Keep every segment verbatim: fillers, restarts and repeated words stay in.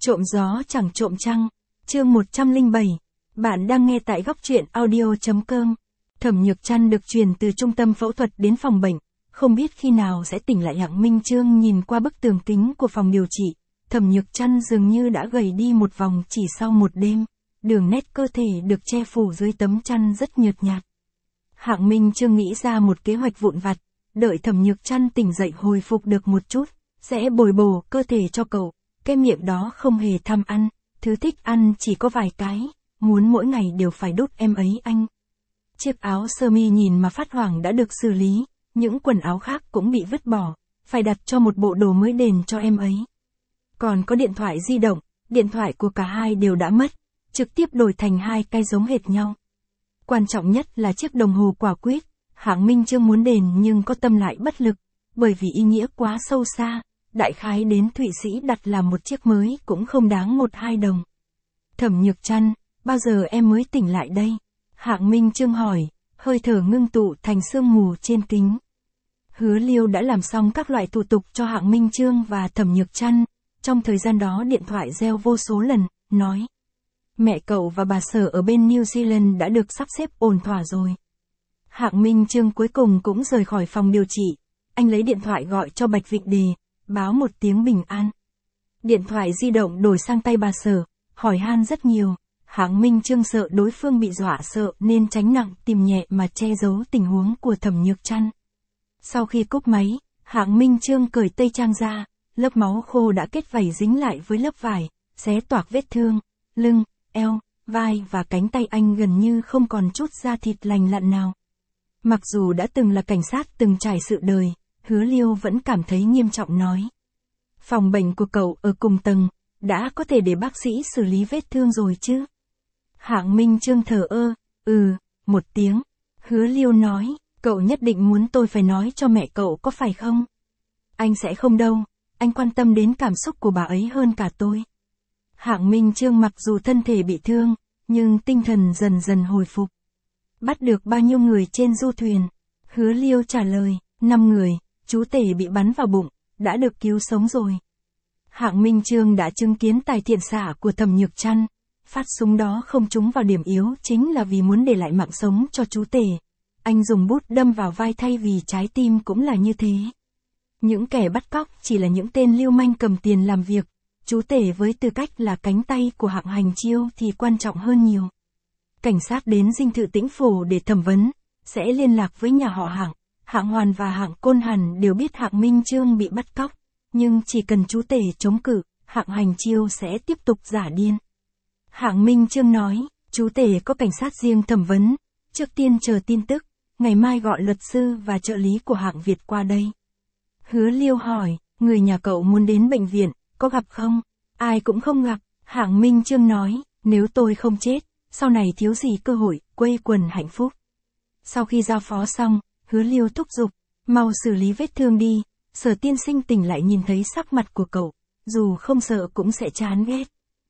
Trộm gió chẳng trộm trăng, chương một trăm lẻ bảy. Bạn đang nghe tại góc truyện audio.com. Thẩm Nhược Trăn được truyền từ trung tâm phẫu thuật đến phòng bệnh, không biết khi nào sẽ tỉnh lại. Hạng Minh Chương nhìn qua bức tường kính của phòng điều trị, Thẩm Nhược Trăn dường như đã gầy đi một vòng chỉ sau một đêm, đường nét cơ thể được che phủ dưới tấm chăn rất nhợt nhạt. Hạng Minh Chương nghĩ ra một kế hoạch vụn vặt, đợi Thẩm Nhược Trăn tỉnh dậy hồi phục được một chút, sẽ bồi bổ cơ thể cho cậu. Cái miệng đó không hề tham ăn, thứ thích ăn chỉ có vài cái, muốn mỗi ngày đều phải đút em ấy anh. Chiếc áo sơ mi nhìn mà phát hoảng đã được xử lý, những quần áo khác cũng bị vứt bỏ, phải đặt cho một bộ đồ mới đền cho em ấy. Còn có điện thoại di động, điện thoại của cả hai đều đã mất, trực tiếp đổi thành hai cái giống hệt nhau. Quan trọng nhất là chiếc đồng hồ quả quyết, Hạng Minh Chương muốn đền nhưng có tâm lại bất lực, bởi vì ý nghĩa quá sâu xa. Đại khái đến Thụy Sĩ đặt làm một chiếc mới cũng không đáng một hai đồng. Thẩm Nhược Trăn, bao giờ em mới tỉnh lại đây? Hạng Minh Chương hỏi, hơi thở ngưng tụ thành sương mù trên kính. Hứa Liêu đã làm xong các loại thủ tục cho Hạng Minh Chương và Thẩm Nhược Trăn. Trong thời gian đó điện thoại reo vô số lần, nói. Mẹ cậu và bà Sở ở bên New Zealand đã được sắp xếp ổn thỏa rồi. Hạng Minh Chương cuối cùng cũng rời khỏi phòng điều trị. Anh lấy điện thoại gọi cho Bạch Vịnh Đề, báo một tiếng bình an. Điện thoại di động đổi sang tay bà Sở, hỏi han rất nhiều. Hạng Minh Chương sợ đối phương bị dọa sợ nên tránh nặng tìm nhẹ mà che giấu tình huống của Thẩm Nhược Trăn. Sau khi cúp máy, Hạng Minh Chương cởi tây trang ra, lớp máu khô đã kết vảy dính lại với lớp vải, xé toạc vết thương, lưng, eo, vai và cánh tay anh gần như không còn chút da thịt lành lặn nào. Mặc dù đã từng là cảnh sát từng trải sự đời, Hứa Liêu vẫn cảm thấy nghiêm trọng nói. Phòng bệnh của cậu ở cùng tầng, đã có thể để bác sĩ xử lý vết thương rồi chứ? Hạng Minh Chương thở ơ, ừ, một tiếng. Hứa Liêu nói, cậu nhất định muốn tôi phải nói cho mẹ cậu có phải không? Anh sẽ không đâu, anh quan tâm đến cảm xúc của bà ấy hơn cả tôi. Hạng Minh Chương mặc dù thân thể bị thương, nhưng tinh thần dần dần hồi phục. Bắt được bao nhiêu người trên du thuyền? Hứa Liêu trả lời, năm người. Chú Tể bị bắn vào bụng, đã được cứu sống rồi. Hạng Minh Chương đã chứng kiến tài thiện xạ của Thẩm Nhược Trăn. Phát súng đó không trúng vào điểm yếu chính là vì muốn để lại mạng sống cho chú Tể. Anh dùng bút đâm vào vai thay vì trái tim cũng là như thế. Những kẻ bắt cóc chỉ là những tên lưu manh cầm tiền làm việc. Chú Tể với tư cách là cánh tay của Hạng Hành Chiêu thì quan trọng hơn nhiều. Cảnh sát đến dinh thự Tĩnh Phổ để thẩm vấn, sẽ liên lạc với nhà họ Hạng. Hạng Hoàn và Hạng Côn hẳn đều biết Hạng Minh Chương bị bắt cóc, nhưng chỉ cần chú Tể chống cự, Hạng Hành Chiêu sẽ tiếp tục giả điên. Hạng Minh Chương nói, chú Tể có cảnh sát riêng thẩm vấn, trước tiên chờ tin tức, ngày mai gọi luật sư và trợ lý của Hạng Việt qua đây. Hứa Liêu hỏi, người nhà cậu muốn đến bệnh viện, có gặp không? Ai cũng không gặp. Hạng Minh Chương nói, nếu tôi không chết, sau này thiếu gì cơ hội quây quần hạnh phúc. Sau khi giao phó xong, Hứa Liêu thúc giục, mau xử lý vết thương đi. Sở tiên sinh tỉnh lại nhìn thấy sắc mặt của cậu, dù không sợ cũng sẽ chán ghét.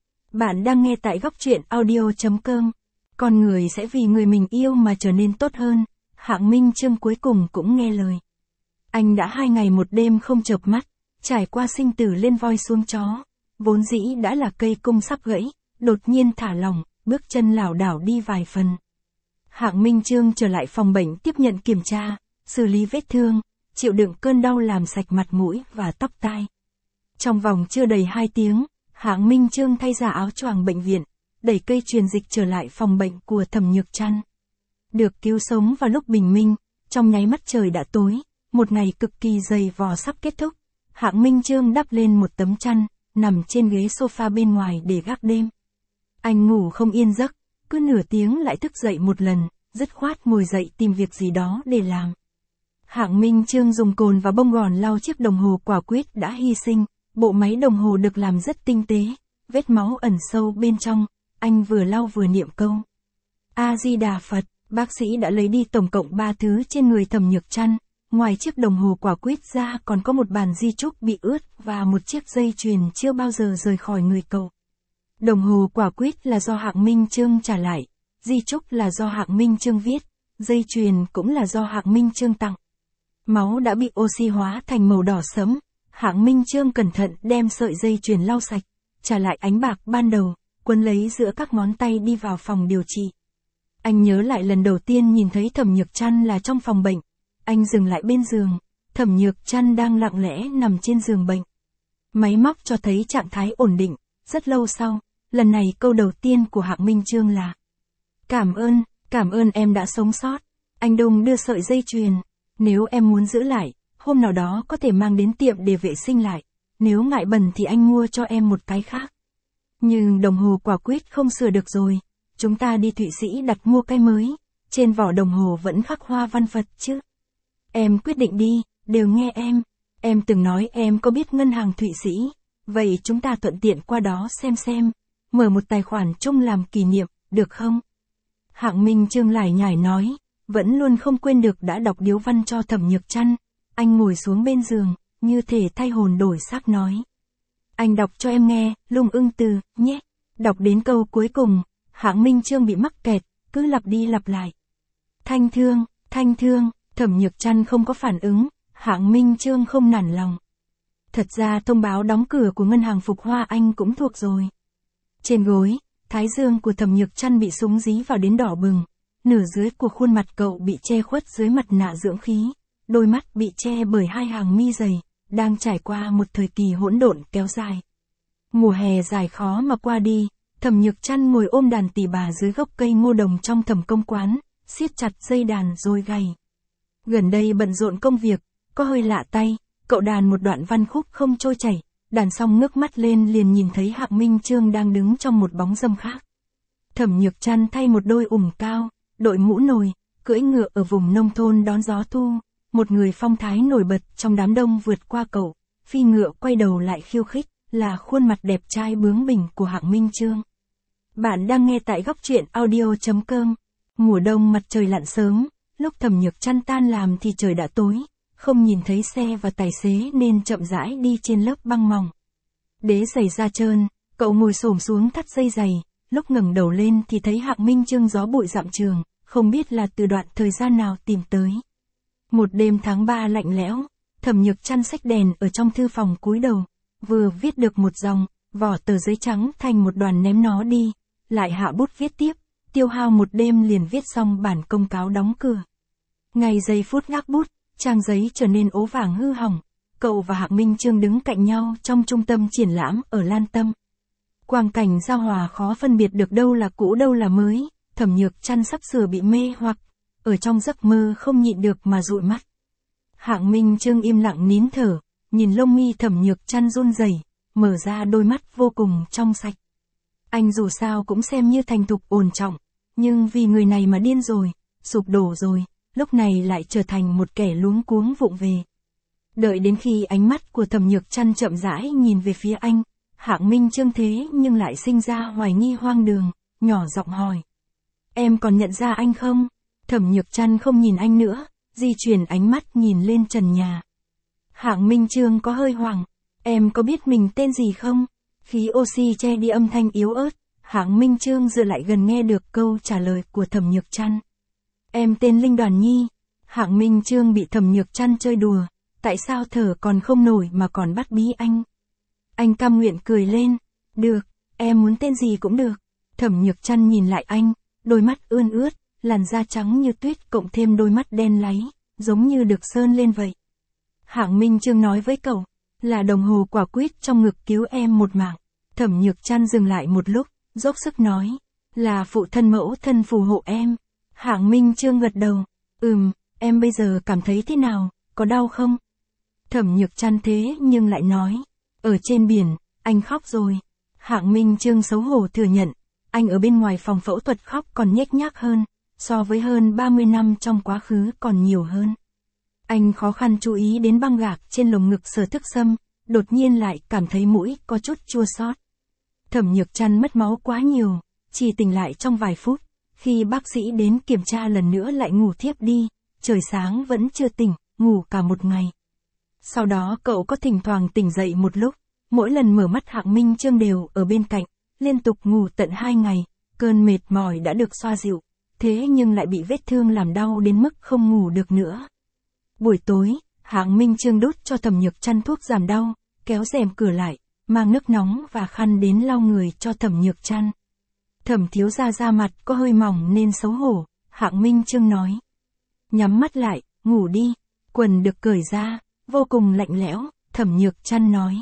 Bạn đang nghe tại góc truyện audio.com. Con người sẽ vì người mình yêu mà trở nên tốt hơn. Hạng Minh Chương cuối cùng cũng nghe lời. Anh đã hai ngày một đêm không chợp mắt, trải qua sinh tử lên voi xuống chó. Vốn dĩ đã là cây cung sắp gãy, đột nhiên thả lỏng, bước chân lảo đảo đi vài phần. Hạng Minh Chương trở lại phòng bệnh tiếp nhận kiểm tra, xử lý vết thương, chịu đựng cơn đau làm sạch mặt mũi và tóc tai. Trong vòng chưa đầy hai tiếng, Hạng Minh Chương thay ra áo choàng bệnh viện, đẩy cây truyền dịch trở lại phòng bệnh của Thẩm Nhược Trăn. Được cứu sống vào lúc bình minh, trong nháy mắt trời đã tối, một ngày cực kỳ dày vò sắp kết thúc. Hạng Minh Chương đắp lên một tấm chăn, nằm trên ghế sofa bên ngoài để gác đêm. Anh ngủ không yên giấc, cứ nửa tiếng lại thức dậy một lần, dứt khoát ngồi dậy tìm việc gì đó để làm. Hạng Minh Chương dùng cồn và bông gòn lau chiếc đồng hồ quả quyết đã hy sinh, bộ máy đồng hồ được làm rất tinh tế, vết máu ẩn sâu bên trong, anh vừa lau vừa niệm câu. A-di-đà Phật, bác sĩ đã lấy đi tổng cộng ba thứ trên người Thẩm Nhược Trăn, ngoài chiếc đồng hồ quả quyết ra còn có một bản di chúc bị ướt và một chiếc dây chuyền chưa bao giờ rời khỏi người cậu. Đồng hồ quả quyết là do Hạng Minh Chương trả lại, di chúc là do Hạng Minh Chương viết, dây chuyền cũng là do Hạng Minh Chương tặng. Máu đã bị oxy hóa thành màu đỏ sẫm, Hạng Minh Chương cẩn thận đem sợi dây chuyền lau sạch, trả lại ánh bạc ban đầu, quấn lấy giữa các ngón tay đi vào phòng điều trị. Anh nhớ lại lần đầu tiên nhìn thấy Thẩm Nhược Trăn là trong phòng bệnh. Anh dừng lại bên giường, Thẩm Nhược Trăn đang lặng lẽ nằm trên giường bệnh. Máy móc cho thấy trạng thái ổn định. Rất lâu sau, lần này câu đầu tiên của Hạng Minh Chương là: Cảm ơn, cảm ơn em đã sống sót. Anh đung đưa sợi dây chuyền. Nếu em muốn giữ lại, hôm nào đó có thể mang đến tiệm để vệ sinh lại. Nếu ngại bẩn thì anh mua cho em một cái khác. Nhưng đồng hồ quả quyết không sửa được rồi. Chúng ta đi Thụy Sĩ đặt mua cái mới. Trên vỏ đồng hồ vẫn khắc hoa văn Phật chứ. Em quyết định đi, đều nghe em. Em từng nói em có biết ngân hàng Thụy Sĩ. Vậy chúng ta thuận tiện qua đó xem xem. Mở một tài khoản chung làm kỷ niệm, được không? Hạng Minh Chương lải nhải nói. Vẫn luôn không quên được đã đọc điếu văn cho Thẩm Nhược Trăn. Anh ngồi xuống bên giường, như thể thay hồn đổi xác nói. Anh đọc cho em nghe, Lung Ưng Từ, nhé. Đọc đến câu cuối cùng, Hạng Minh Chương bị mắc kẹt, cứ lặp đi lặp lại. Thanh thương, thanh thương, Thẩm Nhược Trăn không có phản ứng, Hạng Minh Chương không nản lòng. Thật ra thông báo đóng cửa của ngân hàng Phục Hoa anh cũng thuộc rồi. Trên gối, thái dương của Thẩm Nhược Trăn bị súng dí vào đến đỏ bừng. Nửa dưới của khuôn mặt cậu bị che khuất dưới mặt nạ dưỡng khí. Đôi mắt bị che bởi hai hàng mi dày, đang trải qua một thời kỳ hỗn độn kéo dài. Mùa hè dài khó mà qua đi, Thẩm Nhược Trăn ngồi ôm đàn tỳ bà dưới gốc cây ngô đồng trong Thẩm công quán, siết chặt dây đàn rồi gảy. Gần đây bận rộn công việc, có hơi lạ tay, cậu đàn một đoạn văn khúc không trôi chảy, đàn xong ngước mắt lên liền nhìn thấy Hạng Minh Chương đang đứng trong một bóng râm khác. Thẩm Nhược Trăn thay một đôi ủng cao, đội mũ nồi, cưỡi ngựa ở vùng nông thôn đón gió thu, một người phong thái nổi bật trong đám đông vượt qua cậu, phi ngựa quay đầu lại khiêu khích, là khuôn mặt đẹp trai bướng bỉnh của Hạng Minh Chương. Bạn đang nghe tại góc truyện audio chấm com. Mùa đông mặt trời lặn sớm, lúc Thẩm Nhược Trăn tan làm thì trời đã tối, không nhìn thấy xe và tài xế nên chậm rãi đi trên lớp băng mỏng. Đế giày da trơn, cậu ngồi xổm xuống thắt dây giày, lúc ngẩng đầu lên thì thấy Hạng Minh Chương gió bụi dặm trường, không biết là từ đoạn thời gian nào tìm tới. Một đêm tháng ba lạnh lẽo, Thẩm Nhược Trăn xách đèn ở trong thư phòng cúi đầu, vừa viết được một dòng, vỏ tờ giấy trắng thành một đoàn ném nó đi, lại hạ bút viết tiếp, tiêu hao một đêm liền viết xong bản công cáo đóng cửa. Ngày giây phút gác bút, trang giấy trở nên ố vàng hư hỏng, cậu và Hạng Minh Chương đứng cạnh nhau trong trung tâm triển lãm ở Lan Tâm. Quang cảnh giao hòa khó phân biệt được đâu là cũ đâu là mới, Thẩm Nhược Trăn sắp sửa bị mê hoặc, ở trong giấc mơ không nhịn được mà dụi mắt. Hạng Minh Chương im lặng nín thở, nhìn lông mi Thẩm Nhược Trăn run rẩy, mở ra đôi mắt vô cùng trong sạch. Anh dù sao cũng xem như thành thục ổn trọng, nhưng vì người này mà điên rồi, sụp đổ rồi, lúc này lại trở thành một kẻ luống cuống vụng về. Đợi đến khi ánh mắt của Thẩm Nhược Trăn chậm rãi nhìn về phía anh, Hạng Minh Chương thế nhưng lại sinh ra hoài nghi hoang đường, nhỏ giọng hỏi. Em còn nhận ra anh không? Thẩm Nhược Trăn không nhìn anh nữa, di chuyển ánh mắt nhìn lên trần nhà. Hạng Minh Chương có hơi hoảng. Em có biết mình tên gì không? Khí oxy che đi âm thanh yếu ớt, Hạng Minh Chương dựa lại gần nghe được câu trả lời của Thẩm Nhược Trăn. Em tên Linh Đoàn Nhi. Hạng Minh Chương bị Thẩm Nhược Trăn chơi đùa, tại sao thở còn không nổi mà còn bắt bí anh? Anh cam nguyện cười lên. Được, em muốn tên gì cũng được. Thẩm Nhược Trăn nhìn lại anh, đôi mắt ươn ướt, làn da trắng như tuyết cộng thêm đôi mắt đen láy, giống như được sơn lên vậy. Hạng Minh Chương nói với cậu, là đồng hồ quả quyết trong ngực cứu em một mạng. Thẩm Nhược Trăn dừng lại một lúc, dốc sức nói, là phụ thân mẫu thân phù hộ em. Hạng Minh Chương gật đầu, ừm, em bây giờ cảm thấy thế nào, có đau không? Thẩm Nhược Trăn thế nhưng lại nói, ở trên biển, anh khóc rồi. Hạng Minh Chương xấu hổ thừa nhận, anh ở bên ngoài phòng phẫu thuật khóc còn nhếch nhác hơn, so với hơn ba mươi năm trong quá khứ còn nhiều hơn. Anh khó khăn chú ý đến băng gạc trên lồng ngực Sở Thức Sâm, đột nhiên lại cảm thấy mũi có chút chua xót. Thẩm Nhược Trăn mất máu quá nhiều, chỉ tỉnh lại trong vài phút, khi bác sĩ đến kiểm tra lần nữa lại ngủ thiếp đi, trời sáng vẫn chưa tỉnh, ngủ cả một ngày. Sau đó cậu có thỉnh thoảng tỉnh dậy một lúc, mỗi lần mở mắt Hạng Minh Chương đều ở bên cạnh, liên tục ngủ tận hai ngày, cơn mệt mỏi đã được xoa dịu, thế nhưng lại bị vết thương làm đau đến mức không ngủ được nữa. Buổi tối, Hạng Minh Chương đút cho Thẩm Nhược Trăn thuốc giảm đau, kéo rèm cửa lại, mang nước nóng và khăn đến lau người cho Thẩm Nhược Trăn. Thẩm thiếu gia da mặt có hơi mỏng nên xấu hổ, Hạng Minh Chương nói. Nhắm mắt lại, ngủ đi. Quần được cởi ra, vô cùng lạnh lẽo, Thẩm Nhược Trăn nói.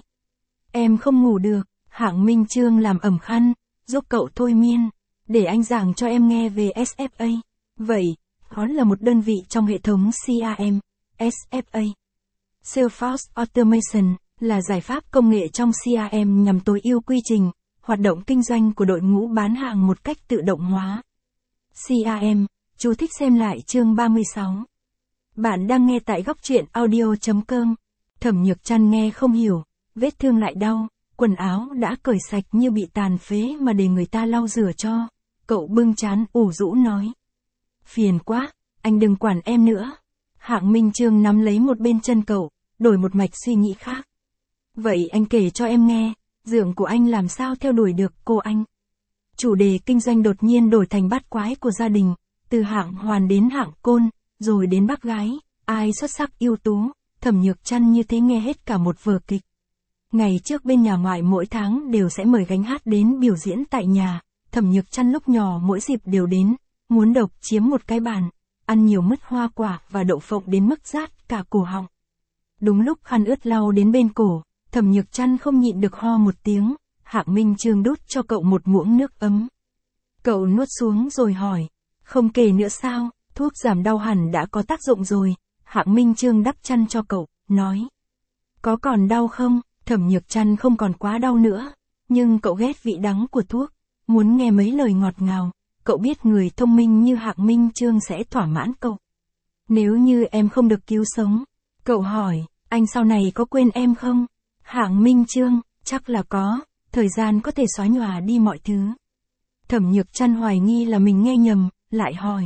Em không ngủ được, Hạng Minh Chương làm ẩm khăn, giúp cậu thôi miên, để anh giảng cho em nghe về ét ép a. Vậy, đó là một đơn vị trong hệ thống xê rờ em, ét ép a. Salesforce Automation là giải pháp công nghệ trong xê rờ em nhằm tối ưu quy trình, hoạt động kinh doanh của đội ngũ bán hàng một cách tự động hóa. xê rờ em, chú thích xem lại chương ba mươi sáu. Bạn đang nghe tại góc truyện audio chấm com. Thẩm Nhược Trăn nghe không hiểu, vết thương lại đau, quần áo đã cởi sạch như bị tàn phế mà để người ta lau rửa cho. Cậu bưng trán ủ rũ nói. Phiền quá, anh đừng quản em nữa. Hạng Minh Chương nắm lấy một bên chân cậu, đổi một mạch suy nghĩ khác. Vậy anh kể cho em nghe, dượng của anh làm sao theo đuổi được cô anh. Chủ đề kinh doanh đột nhiên đổi thành bát quái của gia đình, từ Hạng Hoàn đến Hạng Côn, rồi đến bác gái, ai xuất sắc ưu tú, Thẩm Nhược Trăn như thế nghe hết cả một vở kịch. Ngày trước bên nhà ngoại mỗi tháng đều sẽ mời gánh hát đến biểu diễn tại nhà, Thẩm Nhược Trăn lúc nhỏ mỗi dịp đều đến, muốn độc chiếm một cái bàn, ăn nhiều mứt hoa quả và đậu phộng đến mức rát cả cổ họng. Đúng lúc khăn ướt lau đến bên cổ, Thẩm Nhược Trăn không nhịn được ho một tiếng, Hạng Minh Chương đút cho cậu một muỗng nước ấm. Cậu nuốt xuống rồi hỏi, không kể nữa sao, thuốc giảm đau hẳn đã có tác dụng rồi. Hạng Minh Chương đắp chăn cho cậu, nói. Có còn đau không? Thẩm Nhược Trăn không còn quá đau nữa, nhưng cậu ghét vị đắng của thuốc, muốn nghe mấy lời ngọt ngào, cậu biết người thông minh như Hạng Minh Chương sẽ thỏa mãn cậu. Nếu như em không được cứu sống, cậu hỏi, anh sau này có quên em không? Hạng Minh Chương, chắc là có, thời gian có thể xóa nhòa đi mọi thứ. Thẩm Nhược Trăn hoài nghi là mình nghe nhầm, lại hỏi.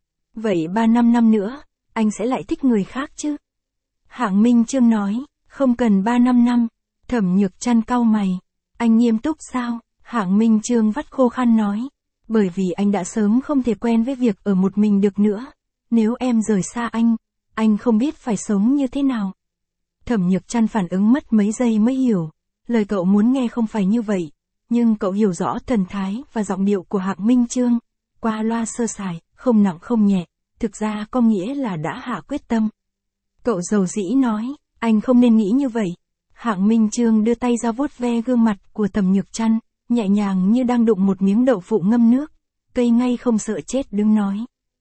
Vậy ba năm năm nữa, anh sẽ lại thích người khác chứ? Hạng Minh Chương nói, không cần ba năm năm. Thẩm Nhược Trăn cau mày. Anh nghiêm túc sao? Hạng Minh Chương vắt khô khăn nói. Bởi vì anh đã sớm không thể quen với việc ở một mình được nữa. Nếu em rời xa anh, anh không biết phải sống như thế nào. Thẩm Nhược Trăn phản ứng mất mấy giây mới hiểu. Lời cậu muốn nghe không phải như vậy. Nhưng cậu hiểu rõ thần thái và giọng điệu của Hạng Minh Chương. Qua loa sơ sài, không nặng không nhẹ. Thực ra có nghĩa là đã hạ quyết tâm. Cậu dầu dĩ nói, anh không nên nghĩ như vậy. Hạng Minh Chương đưa tay ra vuốt ve gương mặt của Thẩm Nhược Trăn, nhẹ nhàng như đang đụng một miếng đậu phụ ngâm nước. Cây ngay không sợ chết đứng nói.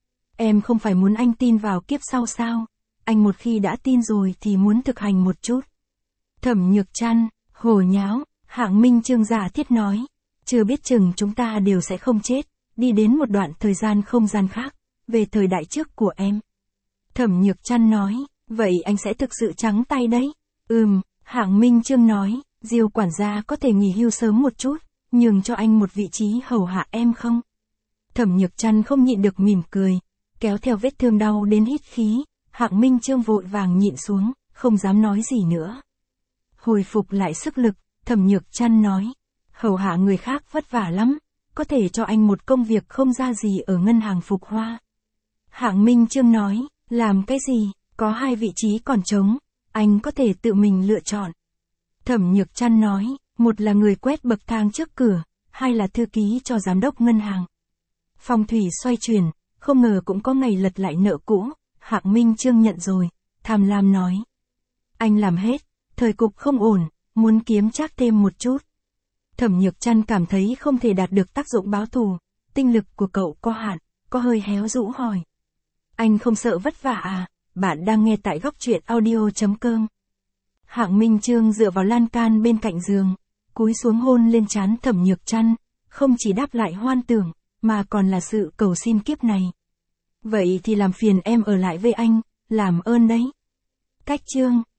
Em không phải muốn anh tin vào kiếp sau sao? Anh một khi đã tin rồi thì muốn thực hành một chút. Thẩm Nhược Trăn, hồ nháo, Hạng Minh Chương giả thiết nói. Chưa biết chừng chúng ta đều sẽ không chết, đi đến một đoạn thời gian không gian khác, về thời đại trước của em. Thẩm Nhược Trăn nói, vậy anh sẽ thực sự trắng tay đấy. Ừm, Hạng Minh Chương nói, Diêu quản gia có thể nghỉ hưu sớm một chút, nhường cho anh một vị trí hầu hạ em không? Thẩm Nhược Trăn không nhịn được mỉm cười, kéo theo vết thương đau đến hít khí, Hạng Minh Chương vội vàng nhịn xuống, không dám nói gì nữa. Hồi phục lại sức lực, Thẩm Nhược Trăn nói, hầu hạ người khác vất vả lắm, có thể cho anh một công việc không ra gì ở ngân hàng Phục Hoa. Hạng Minh Chương nói, làm cái gì, có hai vị trí còn trống, anh có thể tự mình lựa chọn. Thẩm Nhược Trăn nói, một là người quét bậc thang trước cửa, hai là thư ký cho giám đốc ngân hàng. Phong thủy xoay chuyển, không ngờ cũng có ngày lật lại nợ cũ, Hạng Minh Chương nhận rồi, tham lam nói. Anh làm hết, thời cục không ổn, muốn kiếm chắc thêm một chút. Thẩm Nhược Trăn cảm thấy không thể đạt được tác dụng báo thù, tinh lực của cậu có hạn, có hơi héo rũ hỏi. Anh không sợ vất vả à? Bạn đang nghe tại góc truyện audio chấm com. Hạng Minh Chương dựa vào lan can bên cạnh giường, cúi xuống hôn lên trán Thẩm Nhược Trăn, không chỉ đáp lại hoan tưởng, mà còn là sự cầu xin kiếp này. Vậy thì làm phiền em ở lại với anh, làm ơn đấy. Cách chương